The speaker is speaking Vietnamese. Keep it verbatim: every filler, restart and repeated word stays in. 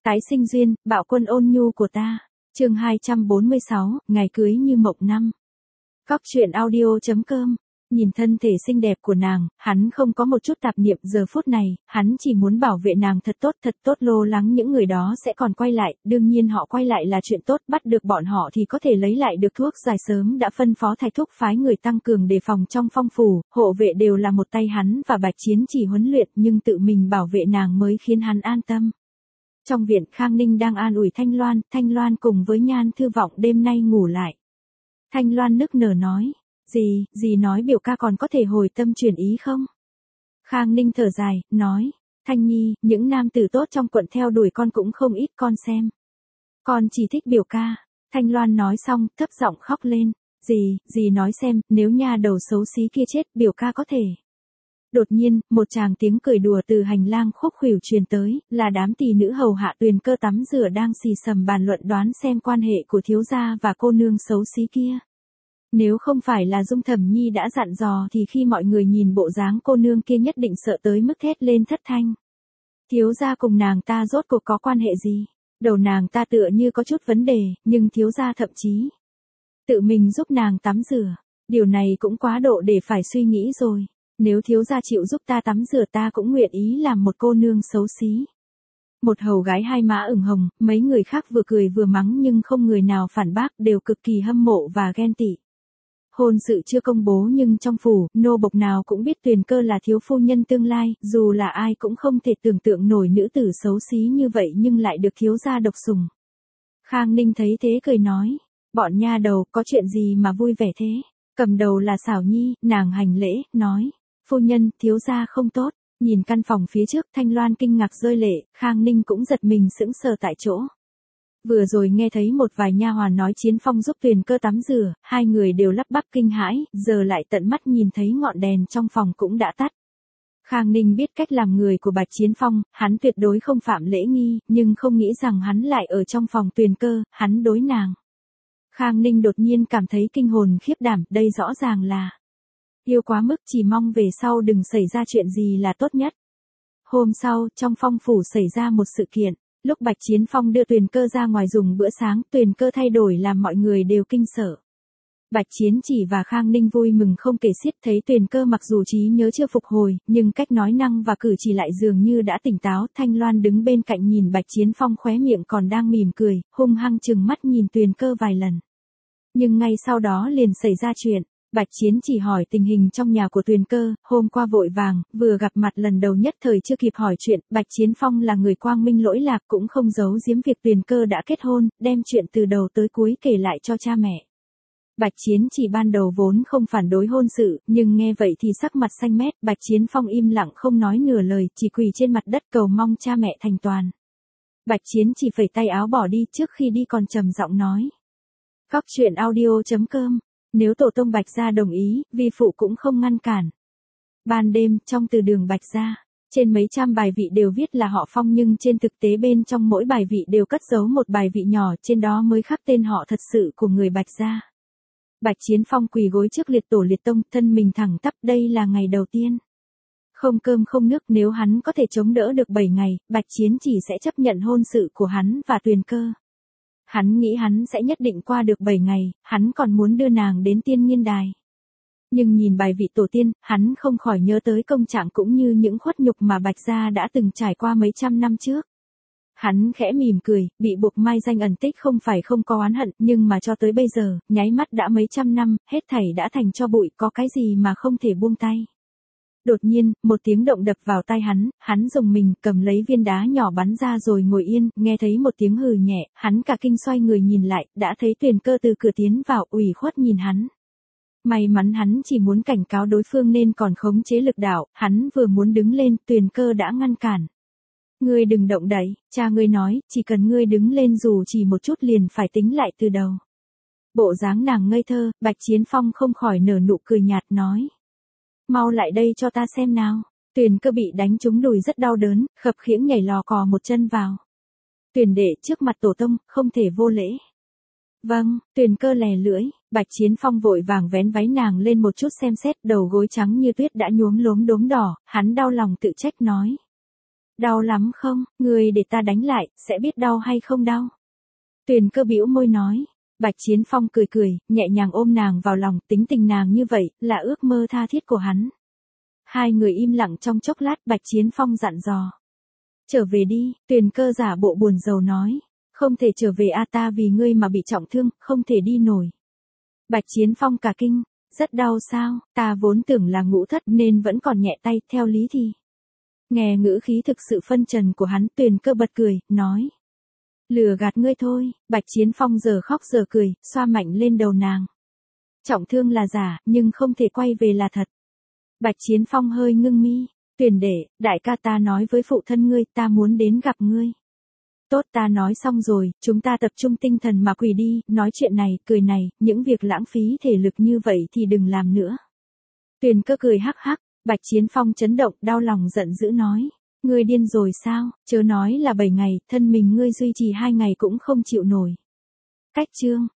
Tái sinh duyên, bạo quân ôn nhu của ta. Chương hai trăm bốn mươi sáu, ngày cưới như mộng năm. Cóc truyện audio chấm com. Nhìn thân thể xinh đẹp của nàng, hắn không có một chút tạp niệm giờ phút này, hắn chỉ muốn bảo vệ nàng thật tốt thật tốt, lo lắng những người đó sẽ còn quay lại, đương nhiên họ quay lại là chuyện tốt, bắt được bọn họ thì có thể lấy lại được thuốc giải sớm đã phân phó Thái Thúc phái người tăng cường đề phòng trong phong phủ, hộ vệ đều là một tay hắn và Bạch Chiến chỉ huấn luyện nhưng tự mình bảo vệ nàng mới khiến hắn an tâm. Trong viện Khang Ninh đang an ủi Thanh Loan, Thanh Loan cùng với Nhan Thư Vọng đêm nay ngủ lại. Thanh Loan nức nở nói, gì, gì nói biểu ca còn có thể hồi tâm chuyển ý không? Khang Ninh thở dài, nói, Thanh Nhi, những nam tử tốt trong quận theo đuổi con cũng không ít, con xem. Con chỉ thích biểu ca. Thanh Loan nói xong, thấp giọng khóc lên, gì, gì nói xem, nếu nha đầu xấu xí kia chết, biểu ca có thể. Đột nhiên, một tràng tiếng cười đùa từ hành lang khúc khuỷu truyền tới, là đám tỷ nữ hầu hạ Tuyền Cơ tắm rửa đang xì xầm bàn luận đoán xem quan hệ của thiếu gia và cô nương xấu xí kia. Nếu không phải là Dung Thẩm Nhi đã dặn dò thì khi mọi người nhìn bộ dáng cô nương kia nhất định sợ tới mức thét lên thất thanh. Thiếu gia cùng nàng ta rốt cuộc có quan hệ gì? Đầu nàng ta tựa như có chút vấn đề, nhưng thiếu gia thậm chí tự mình giúp nàng tắm rửa. Điều này cũng quá độ để phải suy nghĩ rồi. Nếu thiếu gia chịu giúp ta tắm rửa ta cũng nguyện ý làm một cô nương xấu xí. Một hầu gái hai má ửng hồng, mấy người khác vừa cười vừa mắng nhưng không người nào phản bác, đều cực kỳ hâm mộ và ghen tị. Hôn sự chưa công bố nhưng trong phủ, nô bộc nào cũng biết Tuyền Cơ là thiếu phu nhân tương lai, dù là ai cũng không thể tưởng tượng nổi nữ tử xấu xí như vậy nhưng lại được thiếu gia độc sủng. Khang Ninh thấy thế cười nói, bọn nha đầu có chuyện gì mà vui vẻ thế? Cầm đầu là Xảo Nhi, nàng hành lễ, nói, phu nhân, thiếu gia không tốt. Nhìn căn phòng phía trước, Thanh Loan kinh ngạc rơi lệ, Khang Ninh cũng giật mình sững sờ tại chỗ. Vừa rồi nghe thấy một vài nha hoàn nói Chiến Phong giúp Tuyền Cơ tắm rửa, hai người đều lắp bắp kinh hãi, giờ lại tận mắt nhìn thấy ngọn đèn trong phòng cũng đã tắt. Khang Ninh biết cách làm người của Bạch Chiến Phong, hắn tuyệt đối không phạm lễ nghi, nhưng không nghĩ rằng hắn lại ở trong phòng Tuyền Cơ, hắn đối nàng. Khang Ninh đột nhiên cảm thấy kinh hồn khiếp đảm, đây rõ ràng là yêu quá mức, chỉ mong về sau đừng xảy ra chuyện gì là tốt nhất. Hôm sau, trong phong phủ xảy ra một sự kiện. Lúc Bạch Chiến Phong đưa Tuyền Cơ ra ngoài dùng bữa sáng, Tuyền Cơ thay đổi làm mọi người đều kinh sợ. Bạch Chiến chỉ và Khang Ninh vui mừng không kể xiết, thấy Tuyền Cơ mặc dù trí nhớ chưa phục hồi, nhưng cách nói năng và cử chỉ lại dường như đã tỉnh táo. Thanh Loan đứng bên cạnh nhìn Bạch Chiến Phong khóe miệng còn đang mỉm cười, hung hăng chừng mắt nhìn Tuyền Cơ vài lần. Nhưng ngay sau đó liền xảy ra chuyện. Bạch Chiến chỉ hỏi tình hình trong nhà của Tuyền Cơ, hôm qua vội vàng, vừa gặp mặt lần đầu nhất thời chưa kịp hỏi chuyện, Bạch Chiến Phong là người quang minh lỗi lạc cũng không giấu giếm việc Tuyền Cơ đã kết hôn, đem chuyện từ đầu tới cuối kể lại cho cha mẹ. Bạch Chiến chỉ ban đầu vốn không phản đối hôn sự, nhưng nghe vậy thì sắc mặt xanh mét, Bạch Chiến Phong im lặng không nói nửa lời, chỉ quỳ trên mặt đất cầu mong cha mẹ thành toàn. Bạch Chiến chỉ phẩy tay áo bỏ đi, trước khi đi còn trầm giọng nói. Cóc truyện audio chấm com. Nếu tổ tông Bạch gia đồng ý, vi phụ cũng không ngăn cản. Ban đêm, trong từ đường Bạch gia, trên mấy trăm bài vị đều viết là họ Phong nhưng trên thực tế bên trong mỗi bài vị đều cất giấu một bài vị nhỏ, trên đó mới khắc tên họ thật sự của người Bạch gia. Bạch Chiến Phong quỳ gối trước liệt tổ liệt tông, thân mình thẳng tắp, đây là ngày đầu tiên. Không cơm không nước, nếu hắn có thể chống đỡ được bảy ngày, Bạch Chiến chỉ sẽ chấp nhận hôn sự của hắn và Tuyền Cơ. Hắn nghĩ hắn sẽ nhất định qua được bảy ngày, hắn còn muốn đưa nàng đến Tiên Nhiên Đài. Nhưng nhìn bài vị tổ tiên, hắn không khỏi nhớ tới công trạng cũng như những khuất nhục mà Bạch gia đã từng trải qua mấy trăm năm trước. Hắn khẽ mỉm cười, bị buộc mai danh ẩn tích không phải không có oán hận, nhưng mà cho tới bây giờ, nháy mắt đã mấy trăm năm, hết thảy đã thành tro bụi, có cái gì mà không thể buông tay. Đột nhiên, một tiếng động đập vào tai hắn, hắn rùng mình, cầm lấy viên đá nhỏ bắn ra rồi ngồi yên, nghe thấy một tiếng hừ nhẹ, hắn cả kinh xoay người nhìn lại, đã thấy Tuyền Cơ từ cửa tiến vào, ủy khuất nhìn hắn. May mắn hắn chỉ muốn cảnh cáo đối phương nên còn khống chế lực đạo, hắn vừa muốn đứng lên, Tuyền Cơ đã ngăn cản. Ngươi đừng động đậy, cha ngươi nói, chỉ cần ngươi đứng lên dù chỉ một chút liền phải tính lại từ đầu. Bộ dáng nàng ngây thơ, Bạch Chiến Phong không khỏi nở nụ cười nhạt nói. Mau lại đây cho ta xem nào. Tuyền Cơ bị đánh trúng đùi rất đau đớn, khập khiễng nhảy lò cò một chân vào. Tuyền đệ trước mặt tổ tông, không thể vô lễ. Vâng, Tuyền Cơ lè lưỡi, Bạch Chiến Phong vội vàng vén váy nàng lên một chút xem xét, đầu gối trắng như tuyết đã nhuốm lốm đốm đỏ, hắn đau lòng tự trách nói. Đau lắm không, người để ta đánh lại, sẽ biết đau hay không đau. Tuyền Cơ bĩu môi nói. Bạch Chiến Phong cười cười, nhẹ nhàng ôm nàng vào lòng, tính tình nàng như vậy, là ước mơ tha thiết của hắn. Hai người im lặng trong chốc lát, Bạch Chiến Phong dặn dò. Trở về đi, Tuyền Cơ giả bộ buồn rầu nói. Không thể trở về a ta vì ngươi mà bị trọng thương, không thể đi nổi. Bạch Chiến Phong cả kinh, rất đau sao, ta vốn tưởng là ngũ thất nên vẫn còn nhẹ tay, theo lý thì. Nghe ngữ khí thực sự phân trần của hắn, Tuyền Cơ bật cười, nói. Lừa gạt ngươi thôi, Bạch Chiến Phong giờ khóc giờ cười, xoa mạnh lên đầu nàng. Trọng thương là giả, nhưng không thể quay về là thật. Bạch Chiến Phong hơi ngưng mi, Tuyền đệ, đại ca ta nói với phụ thân ngươi, ta muốn đến gặp ngươi. Tốt, ta nói xong rồi, chúng ta tập trung tinh thần mà quỳ đi, nói chuyện này, cười này, những việc lãng phí thể lực như vậy thì đừng làm nữa. Tuyền Cơ cười hắc hắc, Bạch Chiến Phong chấn động, đau lòng giận dữ nói. Ngươi điên rồi sao, chớ nói là bảy ngày, thân mình ngươi duy trì hai ngày cũng không chịu nổi. Cách chương